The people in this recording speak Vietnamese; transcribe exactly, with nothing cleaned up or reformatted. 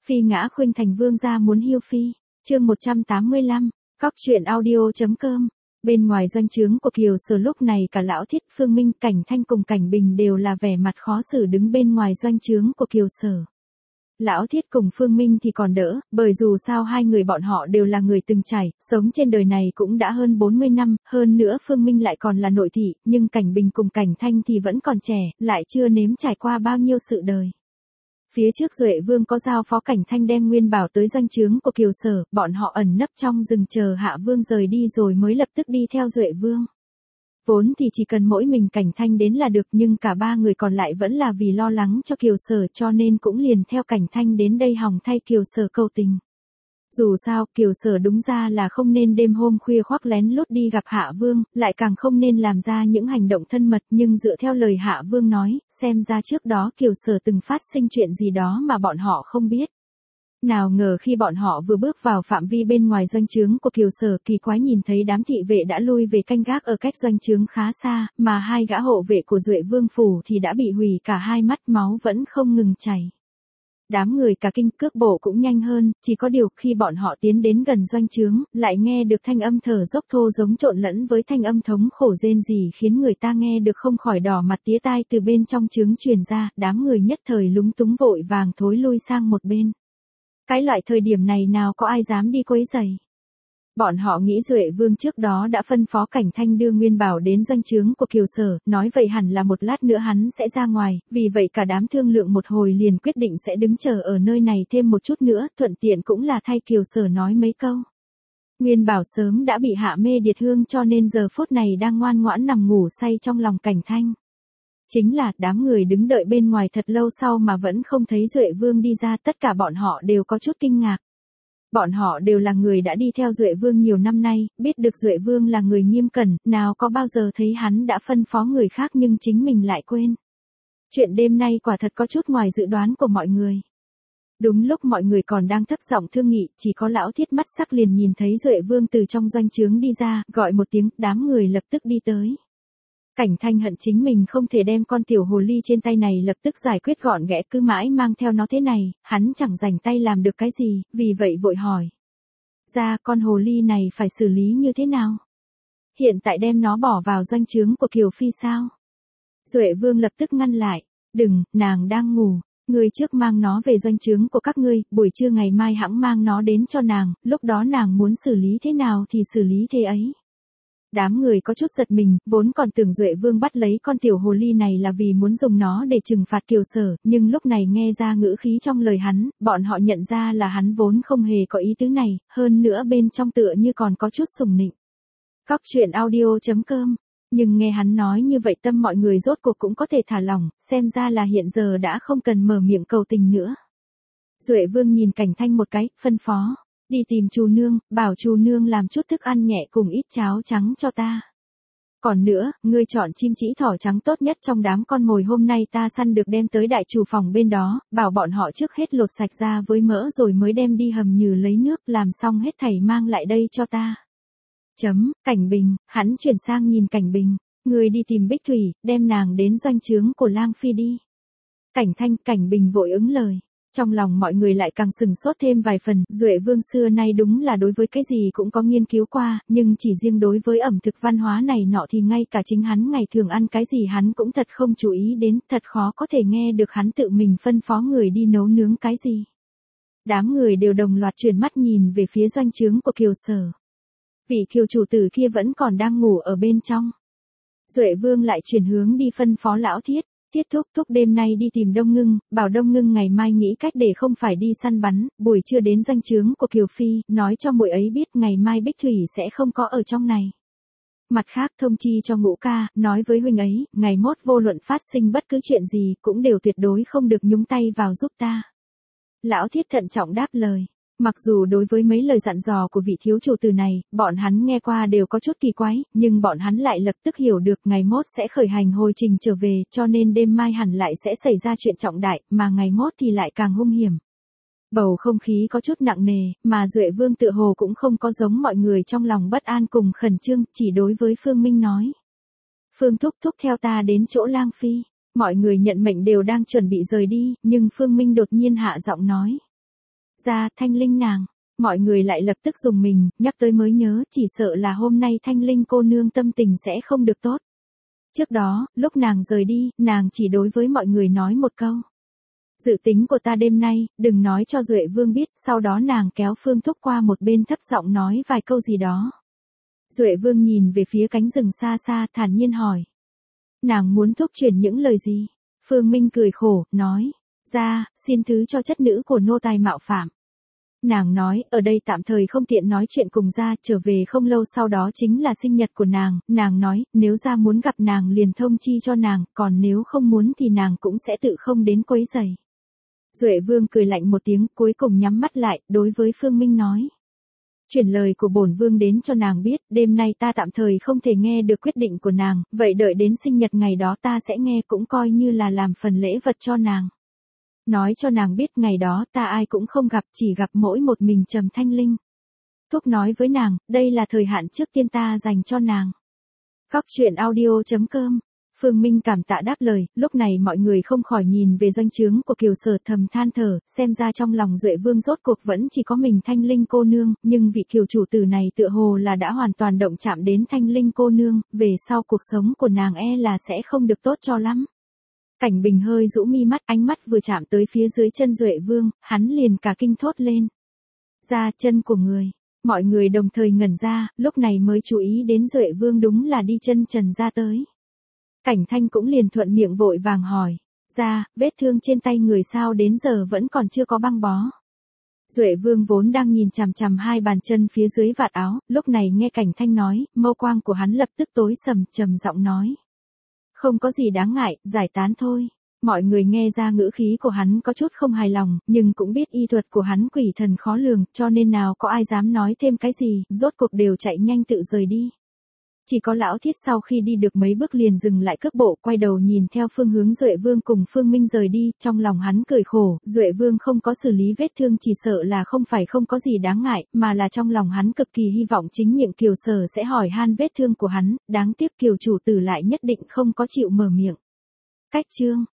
Phi ngã khuynh thành vương gia muốn hiêu phi. Chương một trăm tám mươi lăm, cóc truyện audio.com. Bên ngoài doanh trướng của Kiều Sở lúc này cả Lão Thiết, Phương Minh, Cảnh Thanh cùng Cảnh Bình đều là vẻ mặt khó xử đứng bên ngoài doanh trướng của Kiều Sở. Lão Thiết cùng Phương Minh thì còn đỡ, bởi dù sao hai người bọn họ đều là người từng trải, sống trên đời này cũng đã hơn bốn mươi năm, hơn nữa Phương Minh lại còn là nội thị, nhưng Cảnh Bình cùng Cảnh Thanh thì vẫn còn trẻ, lại chưa nếm trải qua bao nhiêu sự đời. Phía trước Duệ Vương có giao phó Cảnh Thanh đem nguyên bảo tới doanh trướng của Kiều Sở, bọn họ ẩn nấp trong rừng chờ Hạ Vương rời đi rồi mới lập tức đi theo Duệ Vương. Vốn thì chỉ cần mỗi mình Cảnh Thanh đến là được, nhưng cả ba người còn lại vẫn là vì lo lắng cho Kiều Sở cho nên cũng liền theo Cảnh Thanh đến đây hòng thay Kiều Sở cầu tình. Dù sao, Kiều Sở đúng ra là không nên đêm hôm khuya khoác lén lút đi gặp Hạ Vương, lại càng không nên làm ra những hành động thân mật, nhưng dựa theo lời Hạ Vương nói, xem ra trước đó Kiều Sở từng phát sinh chuyện gì đó mà bọn họ không biết. Nào ngờ khi bọn họ vừa bước vào phạm vi bên ngoài doanh trướng của Kiều Sở, kỳ quái nhìn thấy đám thị vệ đã lui về canh gác ở cách doanh trướng khá xa, mà hai gã hộ vệ của Duệ Vương phủ thì đã bị hủy cả hai mắt, máu vẫn không ngừng chảy. Đám người cả kinh, cước bộ cũng nhanh hơn, chỉ có điều khi bọn họ tiến đến gần doanh trướng, lại nghe được thanh âm thở dốc thô giống trộn lẫn với thanh âm thống khổ rên rỉ khiến người ta nghe được không khỏi đỏ mặt tía tai từ bên trong trướng truyền ra, đám người nhất thời lúng túng vội vàng thối lui sang một bên. Cái loại thời điểm này nào có ai dám đi quấy rầy. Bọn họ nghĩ Duệ Vương trước đó đã phân phó Cảnh Thanh đưa nguyên bảo đến doanh trướng của Kiều Sở, nói vậy hẳn là một lát nữa hắn sẽ ra ngoài, vì vậy cả đám thương lượng một hồi liền quyết định sẽ đứng chờ ở nơi này thêm một chút nữa, thuận tiện cũng là thay Kiều Sở nói mấy câu. Nguyên bảo sớm đã bị hạ mê điệt hương cho nên giờ phút này đang ngoan ngoãn nằm ngủ say trong lòng Cảnh Thanh. Chính là đám người đứng đợi bên ngoài thật lâu sau mà vẫn không thấy Duệ Vương đi ra, tất cả bọn họ đều có chút kinh ngạc. Bọn họ đều là người đã đi theo Duệ Vương nhiều năm nay, biết được Duệ Vương là người nghiêm cẩn, nào có bao giờ thấy hắn đã phân phó người khác nhưng chính mình lại quên. Chuyện đêm nay quả thật có chút ngoài dự đoán của mọi người. Đúng lúc mọi người còn đang thấp giọng thương nghị, chỉ có Lão Thiết mắt sắc liền nhìn thấy Duệ Vương từ trong doanh trướng đi ra, gọi một tiếng, đám người lập tức đi tới. Cảnh Thanh hận chính mình không thể đem con tiểu hồ ly trên tay này lập tức giải quyết gọn ghẽ, cứ mãi mang theo nó thế này, hắn chẳng rảnh tay làm được cái gì, vì vậy vội hỏi. Ra con hồ ly này phải xử lý như thế nào? Hiện tại đem nó bỏ vào doanh trướng của Kiều Phi sao? Duệ Vương lập tức ngăn lại, đừng, nàng đang ngủ, ngươi trước mang nó về doanh trướng của các ngươi, buổi trưa ngày mai hẵng mang nó đến cho nàng, lúc đó nàng muốn xử lý thế nào thì xử lý thế ấy. Đám người có chút giật mình, vốn còn tưởng Duệ Vương bắt lấy con tiểu hồ ly này là vì muốn dùng nó để trừng phạt Kiều Sở, nhưng lúc này nghe ra ngữ khí trong lời hắn, bọn họ nhận ra là hắn vốn không hề có ý tứ này, hơn nữa bên trong tựa như còn có chút sùng nịnh. Cóc truyện audio.com. Nhưng nghe hắn nói như vậy tâm mọi người rốt cuộc cũng có thể thả lỏng, xem ra là hiện giờ đã không cần mở miệng cầu tình nữa. Duệ Vương nhìn Cảnh Thanh một cái, phân phó. Đi tìm chú nương, bảo chú nương làm chút thức ăn nhẹ cùng ít cháo trắng cho ta. Còn nữa, ngươi chọn chim chỉ thỏ trắng tốt nhất trong đám con mồi hôm nay ta săn được đem tới đại chủ phòng bên đó, bảo bọn họ trước hết lột sạch ra với mỡ rồi mới đem đi hầm nhừ lấy nước, làm xong hết thảy mang lại đây cho ta. Chấm, Cảnh Bình, hắn chuyển sang nhìn Cảnh Bình, ngươi đi tìm Bích Thủy, đem nàng đến doanh trướng của Lang Phi đi. Cảnh Thanh, Cảnh Bình vội ứng lời. Trong lòng mọi người lại càng sừng sốt thêm vài phần, Duệ Vương xưa nay đúng là đối với cái gì cũng có nghiên cứu qua, nhưng chỉ riêng đối với ẩm thực văn hóa này nọ thì ngay cả chính hắn ngày thường ăn cái gì hắn cũng thật không chú ý đến, thật khó có thể nghe được hắn tự mình phân phó người đi nấu nướng cái gì. Đám người đều đồng loạt chuyển mắt nhìn về phía doanh trướng của Kiều Sở. Vị Kiều chủ tử kia vẫn còn đang ngủ ở bên trong. Duệ Vương lại chuyển hướng đi phân phó Lão Thiết. Thiết thúc thúc đêm nay đi tìm Đông Ngưng, bảo Đông Ngưng ngày mai nghĩ cách để không phải đi săn bắn, buổi trưa đến doanh trướng của Kiều Phi, nói cho muội ấy biết ngày mai Bích Thủy sẽ không có ở trong này. Mặt khác thông chi cho Ngũ ca, nói với huynh ấy, ngày mốt vô luận phát sinh bất cứ chuyện gì cũng đều tuyệt đối không được nhúng tay vào giúp ta. Lão Thiết thận trọng đáp lời. Mặc dù đối với mấy lời dặn dò của vị thiếu chủ tử này, bọn hắn nghe qua đều có chút kỳ quái, nhưng bọn hắn lại lập tức hiểu được ngày mốt sẽ khởi hành hồi trình trở về, cho nên đêm mai hẳn lại sẽ xảy ra chuyện trọng đại, mà ngày mốt thì lại càng hung hiểm. Bầu không khí có chút nặng nề, mà Duệ Vương tựa hồ cũng không có giống mọi người trong lòng bất an cùng khẩn trương, chỉ đối với Phương Minh nói. Phương thúc thúc theo ta đến chỗ Lang Phi. Mọi người nhận mệnh đều đang chuẩn bị rời đi, nhưng Phương Minh đột nhiên hạ giọng nói. Ra, Thanh Linh nàng. Mọi người lại lập tức dùng mình, nhắc tới mới nhớ, chỉ sợ là hôm nay Thanh Linh cô nương tâm tình sẽ không được tốt. Trước đó, lúc nàng rời đi, nàng chỉ đối với mọi người nói một câu. Dự tính của ta đêm nay, đừng nói cho Duệ Vương biết, sau đó nàng kéo Phương Thúc qua một bên thấp giọng nói vài câu gì đó. Duệ Vương nhìn về phía cánh rừng xa xa, thản nhiên hỏi. Nàng muốn thúc truyền những lời gì? Phương Minh cười khổ, nói. Ra, xin thứ cho chất nữ của nô tài mạo phạm. Nàng nói, ở đây tạm thời không tiện nói chuyện cùng ra, trở về không lâu sau đó chính là sinh nhật của nàng, nàng nói, nếu ra muốn gặp nàng liền thông chi cho nàng, còn nếu không muốn thì nàng cũng sẽ tự không đến quấy rầy. Duệ Vương cười lạnh một tiếng, cuối cùng nhắm mắt lại, đối với Phương Minh nói. Chuyển lời của bổn vương đến cho nàng biết, đêm nay ta tạm thời không thể nghe được quyết định của nàng, vậy đợi đến sinh nhật ngày đó ta sẽ nghe cũng coi như là làm phần lễ vật cho nàng. Nói cho nàng biết ngày đó ta ai cũng không gặp, chỉ gặp mỗi một mình Trầm Thanh Linh. Thúc nói với nàng, đây là thời hạn trước tiên ta dành cho nàng. Góc truyện audio chấm com. Phương Minh cảm tạ đáp lời, lúc này mọi người không khỏi nhìn về doanh trướng của Kiều Sở thầm than thở, xem ra trong lòng Duệ Vương rốt cuộc vẫn chỉ có mình Thanh Linh cô nương, nhưng vị Kiều chủ tử này tựa hồ là đã hoàn toàn động chạm đến Thanh Linh cô nương, về sau cuộc sống của nàng e là sẽ không được tốt cho lắm. Cảnh Bình hơi rũ mi mắt, ánh mắt vừa chạm tới phía dưới chân Duệ Vương, hắn liền cả kinh thốt lên. Ra chân của người. Mọi người đồng thời ngẩn ra, lúc này mới chú ý đến Duệ Vương đúng là đi chân trần ra tới. Cảnh Thanh cũng liền thuận miệng vội vàng hỏi. Ra, vết thương trên tay người sao đến giờ vẫn còn chưa có băng bó. Duệ Vương vốn đang nhìn chằm chằm hai bàn chân phía dưới vạt áo, lúc này nghe Cảnh Thanh nói, mâu quang của hắn lập tức tối sầm, trầm giọng nói. Không có gì đáng ngại, giải tán thôi. Mọi người nghe ra ngữ khí của hắn có chút không hài lòng, nhưng cũng biết y thuật của hắn quỷ thần khó lường, cho nên nào có ai dám nói thêm cái gì, rốt cuộc đều chạy nhanh tự rời đi. Chỉ có lão Thiết sau khi đi được mấy bước liền dừng lại cước bộ, quay đầu nhìn theo phương hướng Duệ Vương cùng Phương Minh rời đi, trong lòng hắn cười khổ, Duệ Vương không có xử lý vết thương chỉ sợ là không phải không có gì đáng ngại, mà là trong lòng hắn cực kỳ hy vọng chính miệng Kiều Sở sẽ hỏi han vết thương của hắn, đáng tiếc Kiều chủ tử lại nhất định không có chịu mở miệng. Cách chương